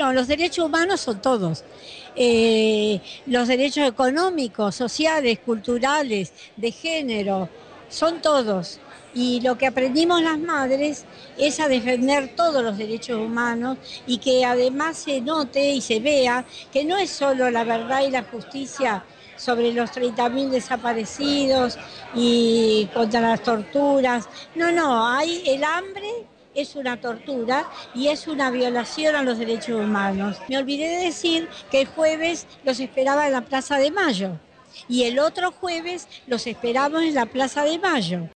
Bueno, los derechos humanos son todos. Los derechos económicos, sociales, culturales, de género, son todos. Y lo que aprendimos las madres es a defender todos los derechos humanos y que además se note y se vea que no es solo la verdad y la justicia sobre los 30.000 desaparecidos y contra las torturas. No, no, hay el hambre. Es una tortura y es una violación a los derechos humanos. Me olvidé de decir que el jueves los esperaba en la Plaza de Mayo y el otro jueves los esperamos en la Plaza de Mayo.